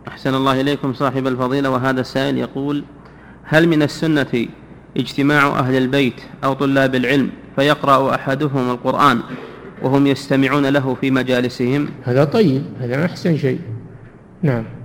أحسن الله إليكم صاحب الفضيلة. وهذا السائل يقول: هل من السنة اجتماع أهل البيت أو طلاب العلم فيقرأ أحدهم القرآن وهم يستمعون له في مجالسهم؟ هذا طيب، هذا أحسن شيء. نعم.